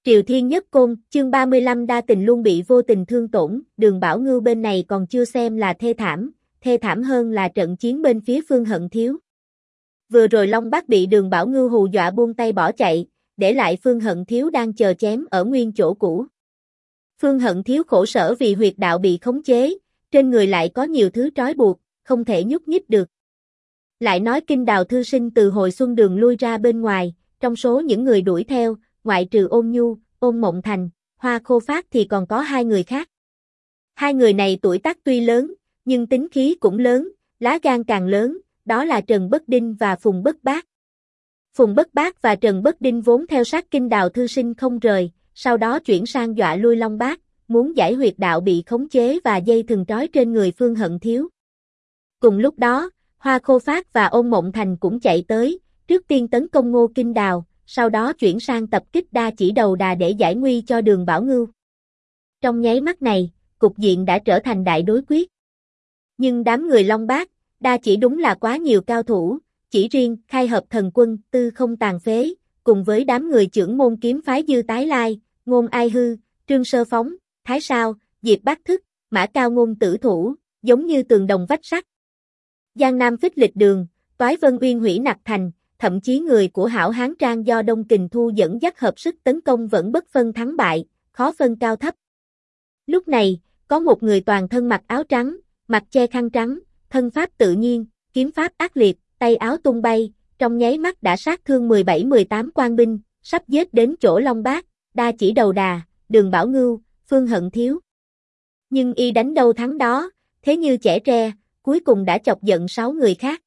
Triều Thiên Nhất Côn, chương 35 đa tình luôn bị vô tình thương tổn, Đường Bảo Ngưu bên này còn chưa xem là thê thảm hơn là trận chiến bên phía Phương Hận Thiếu. Vừa rồi Long Bác bị Đường Bảo Ngưu hù dọa buông tay bỏ chạy, để lại Phương Hận Thiếu đang chờ chém ở nguyên chỗ cũ. Phương Hận Thiếu khổ sở vì huyệt đạo bị khống chế, trên người lại có nhiều thứ trói buộc, không thể nhúc nhích được. Lại nói Kinh Đào thư sinh từ hồi xuân đường lui ra bên ngoài, trong số những người đuổi theo, ngoại trừ Ôn Nhu, Ôn Mộng Thành, Hoa Khô Phát thì còn có hai người khác. Hai người này tuổi tác tuy lớn, nhưng tính khí cũng lớn, lá gan càng lớn, đó là Trần Bất Đinh và Phùng Bất Bác. Phùng Bất Bác và Trần Bất Đinh vốn theo sát Kinh Đào thư sinh không rời, sau đó chuyển sang dọa lui Long Bác, muốn giải huyệt đạo bị khống chế và dây thừng trói trên người Phương Hận Thiếu. Cùng lúc đó, Hoa Khô Phát và Ôn Mộng Thành cũng chạy tới, trước tiên tấn công Ngô Kinh Đào, sau đó chuyển sang tập kích Đa Chỉ Đầu Đà để giải nguy cho Đường Bảo Ngưu. Trong nháy mắt này, cục diện đã trở thành đại đối quyết. Nhưng đám người Long Bác, Đa Chỉ đúng là quá nhiều cao thủ, chỉ riêng Khai Hợp Thần Quân, Tư Không Tàn Phế, cùng với đám người chưởng môn kiếm phái Dư Tái Lai, Ngôn Ai Hư, Trương Sơ Phóng, Thái Sao, Diệp Bác Thức, Mã Cao Ngôn Tử Thủ, giống như tường đồng vách sắt. Giang Nam Phích Lịch Đường, Toái Vân Uyên hủy Nặc Thành, thậm chí người của Hảo Hán Trang do Đông Kình Thu dẫn dắt hợp sức tấn công vẫn bất phân thắng bại, khó phân cao thấp. Lúc này, có một người toàn thân mặc áo trắng, mặt che khăn trắng, thân pháp tự nhiên, kiếm pháp ác liệt, tay áo tung bay, trong nháy mắt đã sát thương 17-18 quan binh, sắp giết đến chỗ Long Bác, Đa Chỉ Đầu Đà, Đường Bảo Ngưu, Phương Hận Thiếu. Nhưng y đánh đâu thắng đó, thế như chẻ tre, cuối cùng đã chọc giận 6 người khác.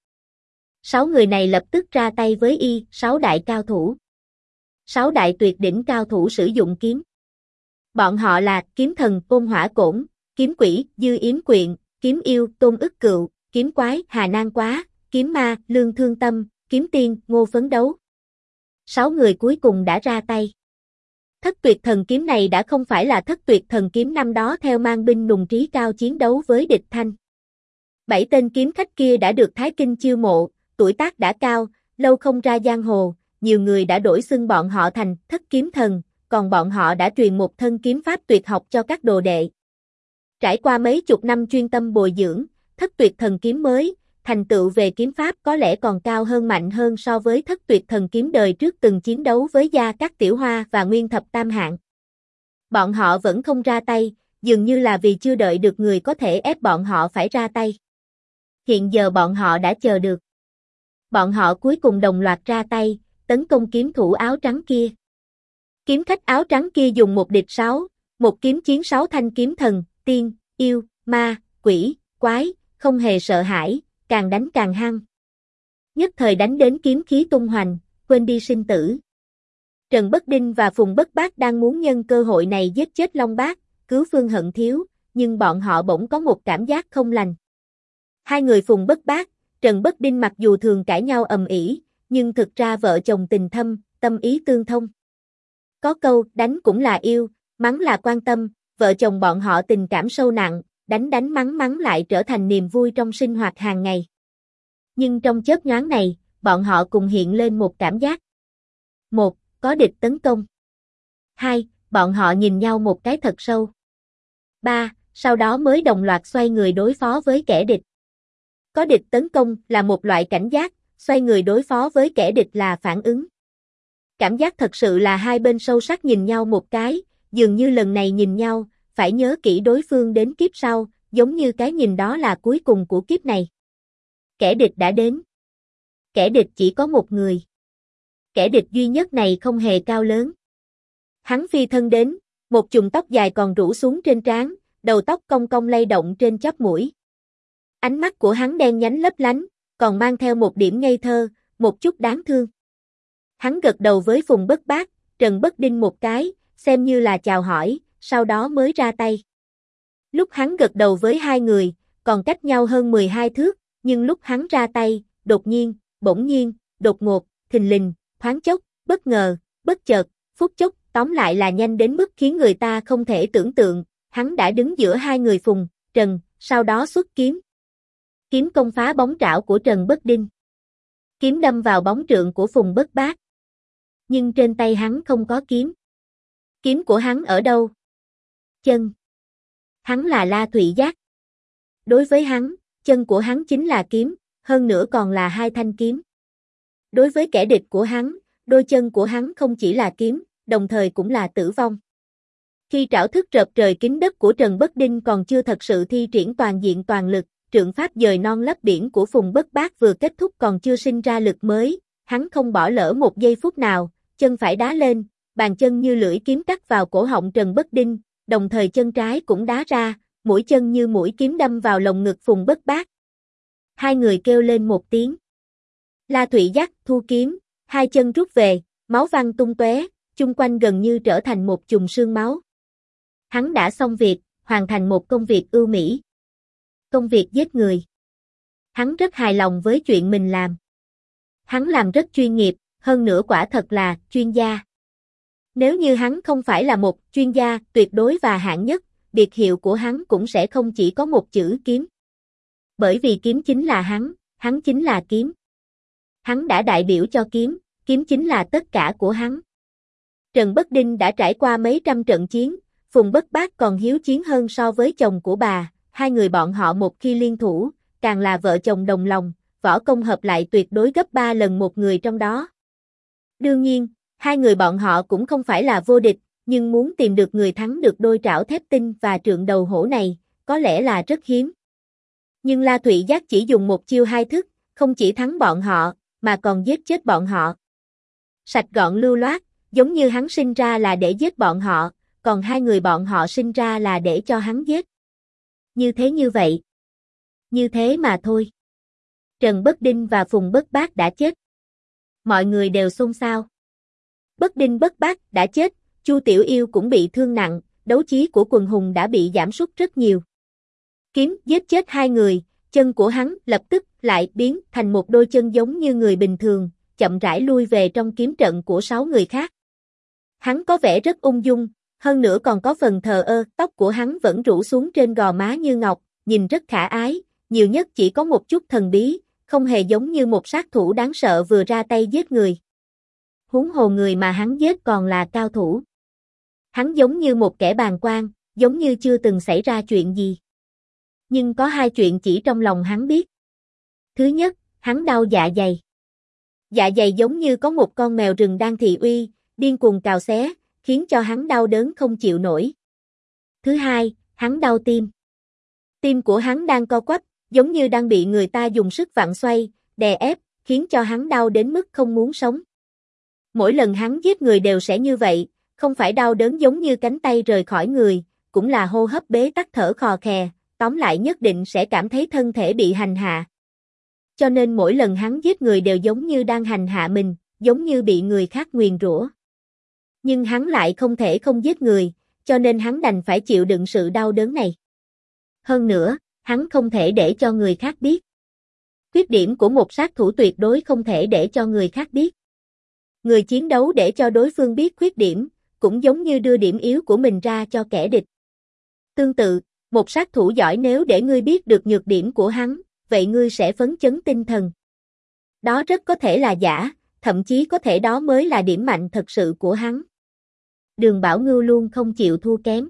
6 người này lập tức ra tay với y, 6 đại cao thủ. 6 đại tuyệt đỉnh cao thủ sử dụng kiếm. Bọn họ là Kiếm Thần Ôn Hỏa Cổn, Kiếm Quỷ Dư Yếm Quyện, Kiếm Yêu Tôn Ức Cựu, Kiếm Quái Hà Nan Quá, Kiếm Ma Lương Thương Tâm, Kiếm Tiên Ngô Phấn Đấu. 6 người cuối cùng đã ra tay. Thất tuyệt thần kiếm này đã không phải là thất tuyệt thần kiếm năm đó theo mang binh nùng trí cao chiến đấu với địch Thanh. 7 tên kiếm khách kia đã được Thái Kinh chiêu mộ, tuổi tác đã cao, lâu không ra giang hồ, nhiều người đã đổi xưng bọn họ thành Thất Kiếm Thần, còn bọn họ đã truyền một thân kiếm pháp tuyệt học cho các đồ đệ. Trải qua mấy chục năm chuyên tâm bồi dưỡng, thất tuyệt thần kiếm mới, thành tựu về kiếm pháp có lẽ còn cao hơn mạnh hơn so với thất tuyệt thần kiếm đời trước từng chiến đấu với Gia Cát Tiểu Hoa và Nguyên Thập Tam Hạng. Bọn họ vẫn không ra tay, dường như là vì chưa đợi được người có thể ép bọn họ phải ra tay. Hiện giờ bọn họ đã chờ được. Bọn họ cuối cùng đồng loạt ra tay, tấn công kiếm thủ áo trắng kia. Kiếm khách áo trắng kia dùng một địch 6, một kiếm chiến 6 thanh kiếm thần, tiên, yêu, ma, quỷ, quái, không hề sợ hãi, càng đánh càng hăng. Nhất thời đánh đến kiếm khí tung hoành, quên đi sinh tử. Trần Bất Đinh và Phùng Bất Bác đang muốn nhân cơ hội này giết chết Long Bác, cứu Phương Hận Thiếu, nhưng bọn họ bỗng có một cảm giác không lành. Hai người Phùng Bất Bác, Trần Bất Đinh mặc dù thường cãi nhau ầm ĩ, nhưng thực ra vợ chồng tình thâm, tâm ý tương thông. Có câu, đánh cũng là yêu, mắng là quan tâm, vợ chồng bọn họ tình cảm sâu nặng, đánh mắng mắng lại trở thành niềm vui trong sinh hoạt hàng ngày. Nhưng trong chớp nhoáng này, bọn họ cùng hiện lên một cảm giác. 1. Có địch tấn công. 2. Bọn họ nhìn nhau một cái thật sâu. 3. Sau đó mới đồng loạt xoay người đối phó với kẻ địch. Có địch tấn công là một loại cảnh giác, xoay người đối phó với kẻ địch là phản ứng. Cảm giác thật sự là hai bên sâu sắc nhìn nhau một cái, dường như lần này nhìn nhau, phải nhớ kỹ đối phương đến kiếp sau, giống như cái nhìn đó là cuối cùng của kiếp này. Kẻ địch đã đến. Kẻ địch chỉ có một người. Kẻ địch duy nhất này không hề cao lớn. Hắn phi thân đến, một chùm tóc dài còn rủ xuống trên trán, đầu tóc cong cong lay động trên chóp mũi. Ánh mắt của hắn đen nhánh lấp lánh, còn mang theo một điểm ngây thơ, một chút đáng thương. Hắn gật đầu với Phùng Bất Bác, Trần Bất Đinh một cái, xem như là chào hỏi, sau đó mới ra tay. Lúc hắn gật đầu với hai người, còn cách nhau hơn 12 thước, nhưng lúc hắn ra tay, đột nhiên, bỗng nhiên, đột ngột, thình lình, thoáng chốc, bất ngờ, bất chợt, phút chốc, tóm lại là nhanh đến mức khiến người ta không thể tưởng tượng, hắn đã đứng giữa hai người Phùng, Trần, sau đó xuất kiếm. Kiếm công phá bóng trảo của Trần Bất Đinh. Kiếm đâm vào bóng trượng của Phùng Bất Bác. Nhưng trên tay hắn không có kiếm. Kiếm của hắn ở đâu? Chân. Hắn là La Thụy Giác. Đối với hắn, chân của hắn chính là kiếm, hơn nữa còn là hai thanh kiếm. Đối với kẻ địch của hắn, đôi chân của hắn không chỉ là kiếm, đồng thời cũng là tử vong. Khi trảo thức rợp trời kính đất của Trần Bất Đinh còn chưa thật sự thi triển toàn diện toàn lực, trượng pháp dời non lấp biển của Phùng Bất Bát vừa kết thúc còn chưa sinh ra lực mới, hắn không bỏ lỡ một giây phút nào, chân phải đá lên, bàn chân như lưỡi kiếm cắt vào cổ họng Trần Bất Đinh, đồng thời chân trái cũng đá ra, mũi chân như mũi kiếm đâm vào lồng ngực Phùng Bất Bát. Hai người kêu lên một tiếng. La Thụy Giác thu kiếm, hai chân rút về, máu văng tung tóe, chung quanh gần như trở thành một chùm sương máu. Hắn đã xong việc, hoàn thành một công việc ưu mỹ. Công việc giết người. Hắn rất hài lòng với chuyện mình làm. Hắn làm rất chuyên nghiệp, hơn nữa quả thật là chuyên gia. Nếu như hắn không phải là một chuyên gia tuyệt đối và hạng nhất, biệt hiệu của hắn cũng sẽ không chỉ có một chữ kiếm. Bởi vì kiếm chính là hắn chính là kiếm. Hắn đã đại biểu cho kiếm, kiếm chính là tất cả của hắn. Trần Bất Đinh đã trải qua mấy trăm trận chiến, Phùng Bất Bát còn hiếu chiến hơn so với chồng của bà, hai người bọn họ một khi liên thủ, càng là vợ chồng đồng lòng, võ công hợp lại tuyệt đối gấp 3 lần một người trong đó. Đương nhiên, hai người bọn họ cũng không phải là vô địch, nhưng muốn tìm được người thắng được đôi trảo thép tinh và trượng đầu hổ này, có lẽ là rất hiếm. Nhưng La Thụy Giác chỉ dùng một chiêu hai thức, không chỉ thắng bọn họ, mà còn giết chết bọn họ. Sạch gọn lưu loát, giống như hắn sinh ra là để giết bọn họ, còn hai người bọn họ sinh ra là để cho hắn giết. Như thế như vậy. Như thế mà thôi. Trần Bất Đinh và Phùng Bất Bát đã chết. Mọi người đều xôn xao. Bất Đinh Bất Bát đã chết, Chu Tiểu Yêu cũng bị thương nặng, đấu chí của quần hùng đã bị giảm sút rất nhiều. Kiếm giết chết hai người, chân của hắn lập tức lại biến thành một đôi chân giống như người bình thường, chậm rãi lui về trong kiếm trận của 6 người khác. Hắn có vẻ rất ung dung, hơn nữa còn có phần thờ ơ, tóc của hắn vẫn rủ xuống trên gò má như ngọc, nhìn rất khả ái, nhiều nhất chỉ có một chút thần bí, không hề giống như một sát thủ đáng sợ vừa ra tay giết người. Huống hồ người mà hắn giết còn là cao thủ. Hắn giống như một kẻ bàng quan, giống như chưa từng xảy ra chuyện gì. Nhưng có hai chuyện chỉ trong lòng hắn biết. Thứ nhất, hắn đau dạ dày. Dạ dày giống như có một con mèo rừng đang thị uy, điên cuồng cào xé, khiến cho hắn đau đớn không chịu nổi. Thứ hai, hắn đau tim. Tim của hắn đang co quắp, giống như đang bị người ta dùng sức vặn xoay, đè ép, khiến cho hắn đau đến mức không muốn sống. Mỗi lần hắn giết người đều sẽ như vậy, không phải đau đớn giống như cánh tay rời khỏi người, cũng là hô hấp bế tắc thở khò khè, tóm lại nhất định sẽ cảm thấy thân thể bị hành hạ. Cho nên mỗi lần hắn giết người đều giống như đang hành hạ mình, giống như bị người khác nguyền rủa. Nhưng hắn lại không thể không giết người, cho nên hắn đành phải chịu đựng sự đau đớn này. Hơn nữa, hắn không thể để cho người khác biết. Khuyết điểm của một sát thủ tuyệt đối không thể để cho người khác biết. Người chiến đấu để cho đối phương biết khuyết điểm, cũng giống như đưa điểm yếu của mình ra cho kẻ địch. Tương tự, một sát thủ giỏi nếu để ngươi biết được nhược điểm của hắn, vậy ngươi sẽ phấn chấn tinh thần. Đó rất có thể là giả, thậm chí có thể đó mới là điểm mạnh thật sự của hắn. Đường Bảo Ngưu luôn không chịu thua kém.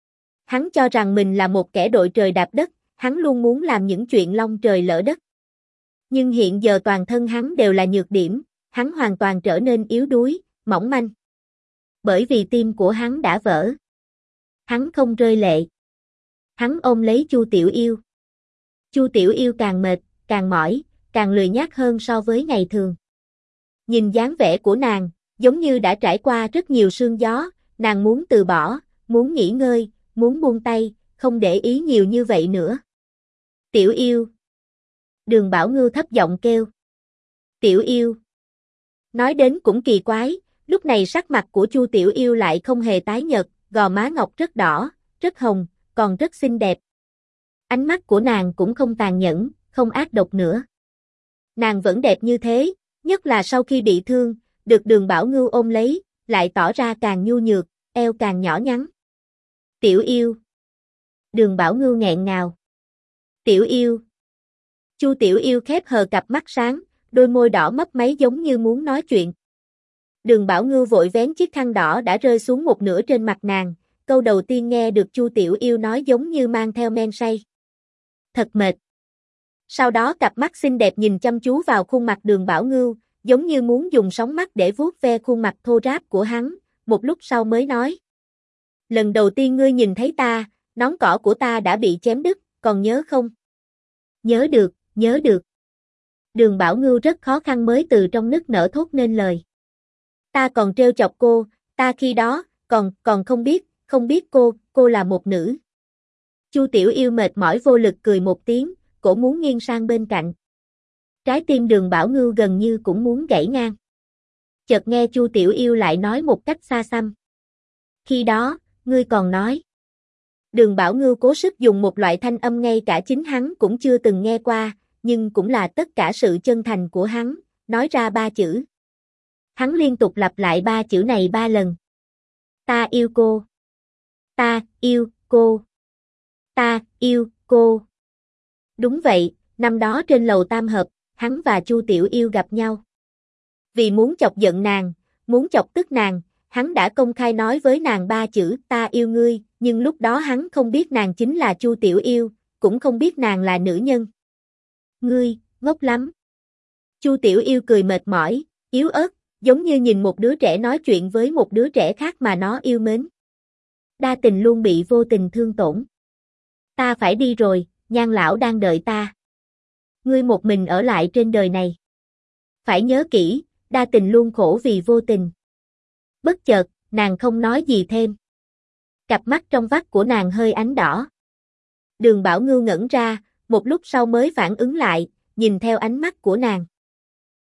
Hắn cho rằng mình là một kẻ đội trời đạp đất, hắn luôn muốn làm những chuyện long trời lỡ đất. Nhưng hiện giờ toàn thân hắn đều là nhược điểm, hắn hoàn toàn trở nên yếu đuối, mỏng manh. Bởi vì tim của hắn đã vỡ. Hắn không rơi lệ. Hắn ôm lấy Chu Tiểu Yêu. Chu Tiểu Yêu càng mệt, càng mỏi, càng lười nhác hơn so với ngày thường. Nhìn dáng vẻ của nàng, giống như đã trải qua rất nhiều sương gió, nàng muốn từ bỏ, muốn nghỉ ngơi, muốn buông tay, không để ý nhiều như vậy nữa. Tiểu Yêu. Đường Bảo Ngưu thấp giọng kêu. Tiểu Yêu. Nói đến cũng kỳ quái, lúc này sắc mặt của Chu Tiểu Yêu lại không hề tái nhợt, gò má ngọc rất đỏ, rất hồng, còn rất xinh đẹp. Ánh mắt của nàng cũng không tàn nhẫn, không ác độc nữa. Nàng vẫn đẹp như thế, nhất là sau khi bị thương, được Đường Bảo Ngưu ôm lấy, lại tỏ ra càng nhu nhược, eo càng nhỏ nhắn. Tiểu Yêu. Đường Bảo Ngưu nghẹn ngào. Tiểu Yêu. Chu Tiểu Yêu khép hờ cặp mắt sáng, đôi môi đỏ mấp máy giống như muốn nói chuyện. Đường Bảo Ngưu vội vén chiếc khăn đỏ đã rơi xuống một nửa trên mặt nàng, câu đầu tiên nghe được Chu Tiểu Yêu nói giống như mang theo men say. Thật mệt. Sau đó cặp mắt xinh đẹp nhìn chăm chú vào khuôn mặt Đường Bảo Ngưu, giống như muốn dùng sóng mắt để vuốt ve khuôn mặt thô ráp của hắn, một lúc sau mới nói. Lần đầu tiên ngươi nhìn thấy ta, nón cỏ của ta đã bị chém đứt, còn nhớ không? Nhớ được, nhớ được. Đường Bảo Ngưu rất khó khăn mới từ trong nức nở thốt nên lời. Ta còn trêu chọc cô, ta khi đó, còn không biết cô là một nữ. Chu Tiểu Yêu mệt mỏi vô lực cười một tiếng, cổ muốn nghiêng sang bên cạnh. Trái tim Đường Bảo Ngưu gần như cũng muốn gãy ngang. Chợt nghe Chu Tiểu Yêu lại nói một cách xa xăm. Khi đó, ngươi còn nói. Đường Bảo Ngưu cố sức dùng một loại thanh âm ngay cả chính hắn cũng chưa từng nghe qua, nhưng cũng là tất cả sự chân thành của hắn, nói ra 3 chữ. Hắn liên tục lặp lại 3 chữ này 3 lần. Ta yêu cô. Ta yêu cô. Ta yêu cô. Đúng vậy, năm đó trên lầu Tam Hợp, hắn và Chu Tiểu Yêu gặp nhau. Vì muốn chọc giận nàng, muốn chọc tức nàng, hắn đã công khai nói với nàng 3 chữ ta yêu ngươi, nhưng lúc đó hắn không biết nàng chính là Chu Tiểu Yêu, cũng không biết nàng là nữ nhân. Ngươi, ngốc lắm. Chu Tiểu Yêu cười mệt mỏi, yếu ớt, giống như nhìn một đứa trẻ nói chuyện với một đứa trẻ khác mà nó yêu mến. Đa tình luôn bị vô tình thương tổn. Ta phải đi rồi, Nhan lão đang đợi ta. Ngươi một mình ở lại trên đời này. Phải nhớ kỹ, đa tình luôn khổ vì vô tình. Bất chợt, nàng không nói gì thêm. Cặp mắt trong vắt của nàng hơi ánh đỏ. Đường Bảo Ngưu ngẩn ra, một lúc sau mới phản ứng lại, nhìn theo ánh mắt của nàng.